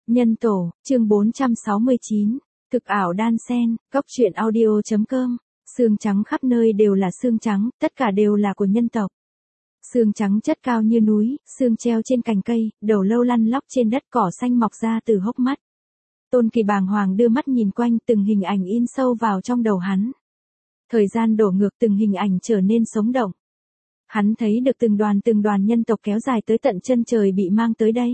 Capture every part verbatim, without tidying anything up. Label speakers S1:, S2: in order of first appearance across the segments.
S1: Nhân tổ, chương bốn trăm sáu mươi chín, thực ảo đan sen, cốc truyện audio.com, xương trắng khắp nơi đều là xương trắng, tất cả đều là của nhân tộc. Xương trắng chất cao như núi, xương treo trên cành cây, đầu lâu lăn lóc trên đất, cỏ xanh mọc ra từ hốc mắt. Tôn Kỳ bàng hoàng đưa mắt nhìn quanh, từng hình ảnh in sâu vào trong đầu hắn. Thời gian đổ ngược, từng hình ảnh trở nên sống động. Hắn thấy được từng đoàn từng đoàn nhân tộc kéo dài tới tận chân trời bị mang tới đây.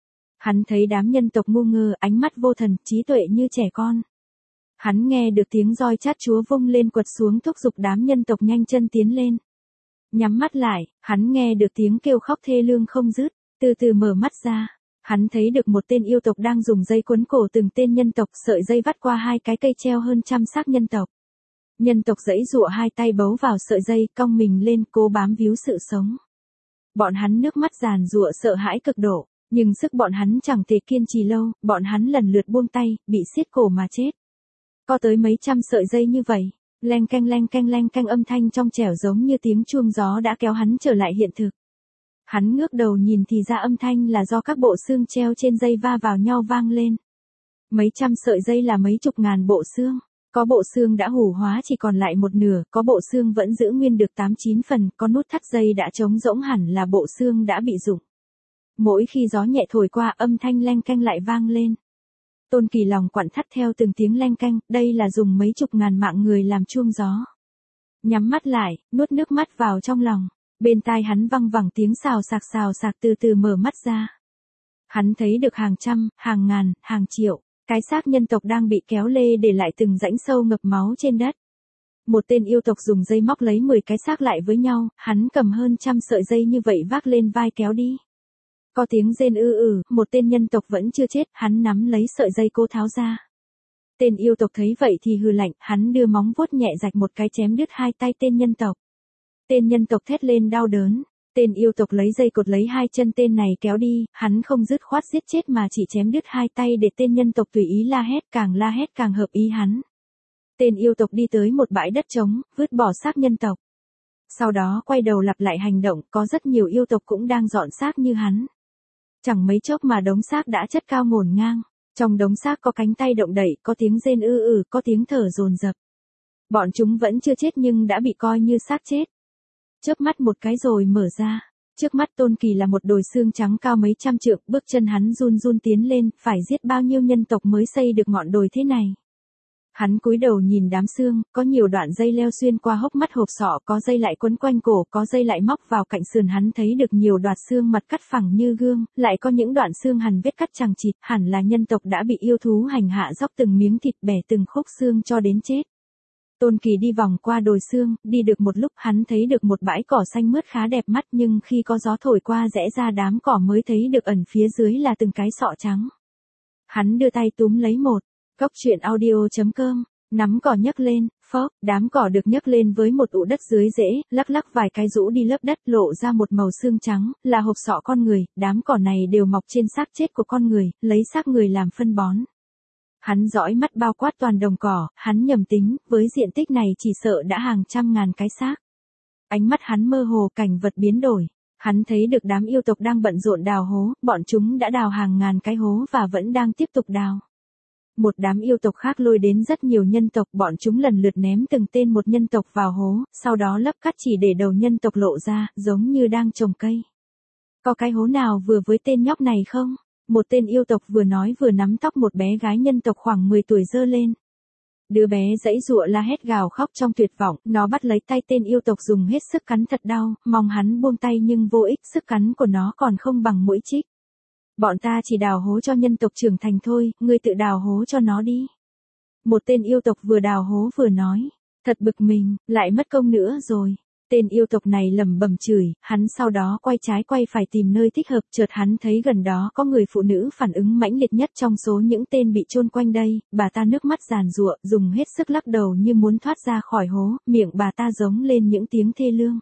S1: Hắn thấy đám nhân tộc ngu ngơ, ánh mắt vô thần, trí tuệ như trẻ con. Hắn nghe được tiếng roi chát chúa vung lên quật xuống thúc giục đám nhân tộc nhanh chân tiến lên. Nhắm mắt lại, hắn nghe được tiếng kêu khóc thê lương không dứt, từ từ mở mắt ra. Hắn thấy được một tên yêu tộc đang dùng dây quấn cổ từng tên nhân tộc, sợi dây vắt qua hai cái cây treo hơn trăm xác nhân tộc. Nhân tộc giãy giụa hai tay bấu vào sợi dây, cong mình lên cố bám víu sự sống. Bọn hắn nước mắt giàn giụa sợ hãi cực độ, nhưng sức bọn hắn chẳng thể kiên trì lâu, bọn hắn lần lượt buông tay, bị siết cổ mà chết. Có tới mấy trăm sợi dây như vậy, leng keng leng keng leng keng âm thanh trong trẻo giống như tiếng chuông gió đã kéo hắn trở lại hiện thực. Hắn ngước đầu nhìn thì ra âm thanh là do các bộ xương treo trên dây va vào nhau vang lên. Mấy trăm sợi dây là mấy chục ngàn bộ xương. Có bộ xương đã hủ hóa chỉ còn lại một nửa, có bộ xương vẫn giữ nguyên được tám chín phần, có nút thắt dây đã trống rỗng hẳn là bộ xương đã bị rụng. Mỗi khi gió nhẹ thổi qua, âm thanh leng keng lại vang lên. Tôn Kỳ lòng quặn thắt theo từng tiếng leng keng, đây là dùng mấy chục ngàn mạng người làm chuông gió. Nhắm mắt lại, nuốt nước mắt vào trong lòng, bên tai hắn văng vẳng tiếng xào xạc xào xạc, từ từ mở mắt ra. Hắn thấy được hàng trăm, hàng ngàn, hàng triệu cái xác nhân tộc đang bị kéo lê để lại từng rãnh sâu ngập máu trên đất. Một tên yêu tộc dùng dây móc lấy mười cái xác lại với nhau, hắn cầm hơn trăm sợi dây như vậy vác lên vai kéo đi. Có tiếng rên ư ử, một tên nhân tộc vẫn chưa chết, hắn nắm lấy sợi dây cố tháo ra. Tên yêu tộc thấy vậy thì hừ lạnh, hắn đưa móng vuốt nhẹ rạch một cái chém đứt hai tay tên nhân tộc. Tên nhân tộc thét lên đau đớn. Tên yêu tộc lấy dây cột lấy hai chân tên này kéo đi, hắn không dứt khoát giết chết mà chỉ chém đứt hai tay để tên nhân tộc tùy ý la hét, càng la hét càng hợp ý hắn. Tên yêu tộc đi tới một bãi đất trống, vứt bỏ xác nhân tộc. Sau đó quay đầu lặp lại hành động, có rất nhiều yêu tộc cũng đang dọn xác như hắn. Chẳng mấy chốc mà đống xác đã chất cao ngổn ngang, trong đống xác có cánh tay động đậy, có tiếng rên ư ử, có tiếng thở dồn dập. Bọn chúng vẫn chưa chết nhưng đã bị coi như xác chết. Chớp mắt một cái rồi mở ra, trước mắt Tôn Kỳ là một đồi xương trắng cao mấy trăm trượng, bước chân hắn run run tiến lên, phải giết bao nhiêu nhân tộc mới xây được ngọn đồi thế này. Hắn cúi đầu nhìn đám xương, có nhiều đoạn dây leo xuyên qua hốc mắt hộp sọ, có dây lại quấn quanh cổ, có dây lại móc vào cạnh sườn, hắn thấy được nhiều đoạt xương mặt cắt phẳng như gương, lại có những đoạn xương hằn vết cắt chằng chịt, hẳn là nhân tộc đã bị yêu thú hành hạ róc từng miếng thịt, bẻ từng khúc xương cho đến chết. Tôn Kỳ đi vòng qua đồi xương, đi được một lúc hắn thấy được một bãi cỏ xanh mướt khá đẹp mắt, nhưng khi có gió thổi qua rẽ ra đám cỏ mới thấy được ẩn phía dưới là từng cái sọ trắng. Hắn đưa tay túm lấy một, cốc truyện audio.com, nắm cỏ nhấc lên, phốc, đám cỏ được nhấc lên với một ụ đất dưới rễ, lắc lắc vài cái rũ đi lớp đất, lộ ra một màu xương trắng, là hộp sọ con người, đám cỏ này đều mọc trên xác chết của con người, lấy xác người làm phân bón. Hắn dõi mắt bao quát toàn đồng cỏ, hắn nhầm tính, với diện tích này chỉ sợ đã hàng trăm ngàn cái xác. Ánh mắt hắn mơ hồ, cảnh vật biến đổi. Hắn thấy được đám yêu tộc đang bận rộn đào hố, bọn chúng đã đào hàng ngàn cái hố và vẫn đang tiếp tục đào. Một đám yêu tộc khác lôi đến rất nhiều nhân tộc, bọn chúng lần lượt ném từng tên một nhân tộc vào hố, sau đó lấp cắt chỉ để đầu nhân tộc lộ ra, giống như đang trồng cây. Có cái hố nào vừa với tên nhóc này không? Một tên yêu tộc vừa nói vừa nắm tóc một bé gái nhân tộc khoảng mười tuổi giơ lên. Đứa bé giãy giụa la hét gào khóc trong tuyệt vọng, nó bắt lấy tay tên yêu tộc dùng hết sức cắn thật đau, mong hắn buông tay nhưng vô ích, sức cắn của nó còn không bằng mũi chích. Bọn ta chỉ đào hố cho nhân tộc trưởng thành thôi, ngươi tự đào hố cho nó đi. Một tên yêu tộc vừa đào hố vừa nói, thật bực mình, lại mất công nữa rồi. Tên yêu tộc này lẩm bẩm chửi, hắn sau đó quay trái quay phải tìm nơi thích hợp, chợt hắn thấy gần đó có người phụ nữ phản ứng mãnh liệt nhất trong số những tên bị chôn quanh đây, bà ta nước mắt giàn giụa, dùng hết sức lắc đầu như muốn thoát ra khỏi hố, miệng bà ta giống lên những tiếng thê lương.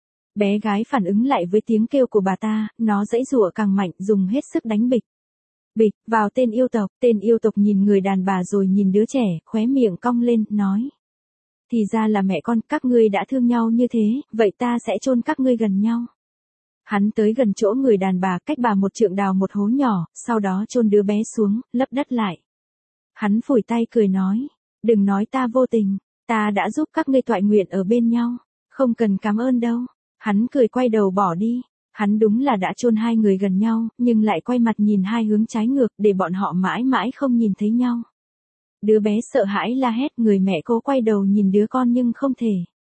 S1: Bé gái phản ứng lại với tiếng kêu của bà ta, nó giãy giụa càng mạnh, dùng hết sức đánh bịch. Bịch, vào tên yêu tộc, tên yêu tộc nhìn người đàn bà rồi nhìn đứa trẻ, khóe miệng cong lên, nói. Thì ra là mẹ con, các ngươi đã thương nhau như thế, vậy ta sẽ chôn các ngươi gần nhau. Hắn tới gần chỗ người đàn bà, cách bà một trượng đào một hố nhỏ, sau đó chôn đứa bé xuống, lấp đất lại. Hắn phủi tay cười nói, đừng nói ta vô tình, ta đã giúp các ngươi toại nguyện ở bên nhau, không cần cảm ơn đâu. Hắn cười quay đầu bỏ đi. Hắn đúng là đã chôn hai người gần nhau, nhưng lại quay mặt nhìn hai hướng trái ngược để bọn họ mãi mãi không nhìn thấy nhau. Đứa bé sợ hãi la hét, người mẹ cố quay đầu nhìn đứa con nhưng không thể.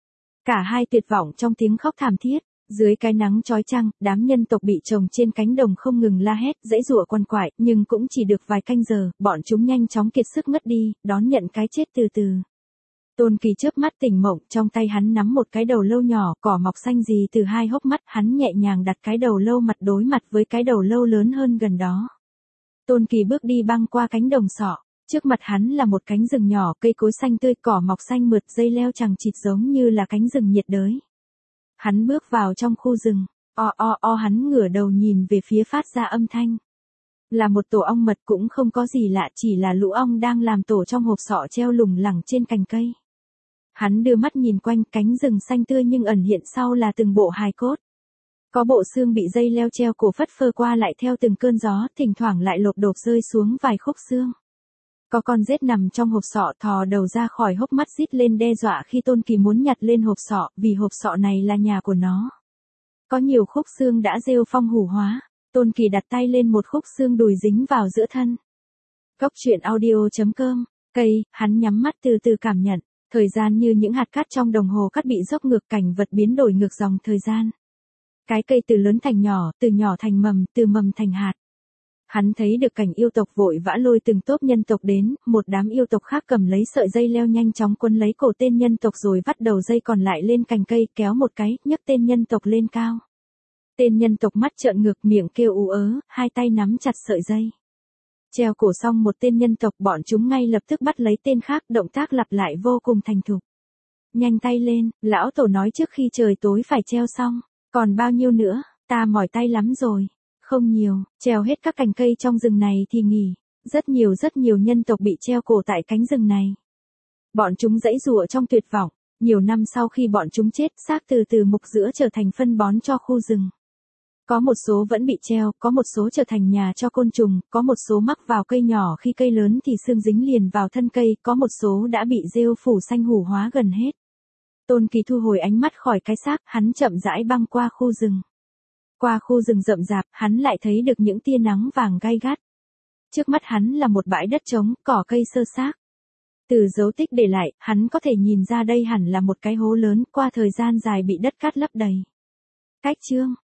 S1: Cả hai tuyệt vọng trong tiếng khóc thảm thiết. Dưới cái nắng chói chang, đám nhân tộc bị trồng trên cánh đồng không ngừng la hét, giãy giụa quằn quại, nhưng cũng chỉ được vài canh giờ, bọn chúng nhanh chóng kiệt sức ngất đi, đón nhận cái chết từ từ. Tôn Kỳ chớp mắt tỉnh mộng, trong tay hắn nắm một cái đầu lâu nhỏ, cỏ mọc xanh gì từ hai hốc mắt, hắn nhẹ nhàng đặt cái đầu lâu mặt đối mặt với cái đầu lâu lớn hơn gần đó. Tôn Kỳ bước đi băng qua cánh đồng sọ, trước mặt hắn là một cánh rừng nhỏ, cây cối xanh tươi, cỏ mọc xanh mượt, dây leo chằng chịt giống như là cánh rừng nhiệt đới. Hắn bước vào trong khu rừng, o o o hắn ngửa đầu nhìn về phía phát ra âm thanh. Là một tổ ong mật, cũng không có gì lạ, chỉ là lũ ong đang làm tổ trong hộp sọ treo lủng lẳng trên cành cây. Hắn đưa mắt nhìn quanh, cánh rừng xanh tươi nhưng ẩn hiện sau là từng bộ hài cốt. Có bộ xương bị dây leo treo cổ phất phơ qua lại theo từng cơn gió, thỉnh thoảng lại lộp đột rơi xuống vài khúc xương. Có con rết nằm trong hộp sọ thò đầu ra khỏi hốc mắt rít lên đe dọa khi Tôn Kỳ muốn nhặt lên hộp sọ, vì hộp sọ này là nhà của nó. Có nhiều khúc xương đã rêu phong hủ hóa, Tôn Kỳ đặt tay lên một khúc xương đùi dính vào giữa thân. Cốc truyện audio chấm com, cây, hắn nhắm mắt từ từ cảm nhận, thời gian như những hạt cát trong đồng hồ cắt bị dốc ngược, cảnh vật biến đổi ngược dòng thời gian. Cái cây từ lớn thành nhỏ, từ nhỏ thành mầm, từ mầm thành hạt. Hắn thấy được cảnh yêu tộc vội vã lôi từng tốp nhân tộc đến, một đám yêu tộc khác cầm lấy sợi dây leo nhanh chóng quấn lấy cổ tên nhân tộc rồi vắt đầu dây còn lại lên cành cây, kéo một cái, nhấc tên nhân tộc lên cao. Tên nhân tộc mắt trợn ngược, miệng kêu ú ớ, hai tay nắm chặt sợi dây. Treo cổ xong một tên nhân tộc, bọn chúng ngay lập tức bắt lấy tên khác, động tác lặp lại vô cùng thành thục. Nhanh tay lên, lão tổ nói trước khi trời tối phải treo xong, còn bao nhiêu nữa, ta mỏi tay lắm rồi. Không nhiều, treo hết các cành cây trong rừng này thì nghỉ. Rất nhiều rất nhiều nhân tộc bị treo cổ tại cánh rừng này. Bọn chúng giãy giụa trong tuyệt vọng. Nhiều năm sau khi bọn chúng chết, xác từ từ mục rữa trở thành phân bón cho khu rừng. Có một số vẫn bị treo, có một số trở thành nhà cho côn trùng, có một số mắc vào cây nhỏ, khi cây lớn thì xương dính liền vào thân cây, có một số đã bị rêu phủ xanh hủ hóa gần hết. Tôn Kỳ thu hồi ánh mắt khỏi cái xác, hắn chậm rãi băng qua khu rừng. Qua khu rừng rậm rạp, hắn lại thấy được những tia nắng vàng gay gắt. Trước mắt hắn là một bãi đất trống, cỏ cây sơ xác. Từ dấu tích để lại, hắn có thể nhìn ra đây hẳn là một cái hố lớn, qua thời gian dài bị đất cát lấp đầy. Cách chương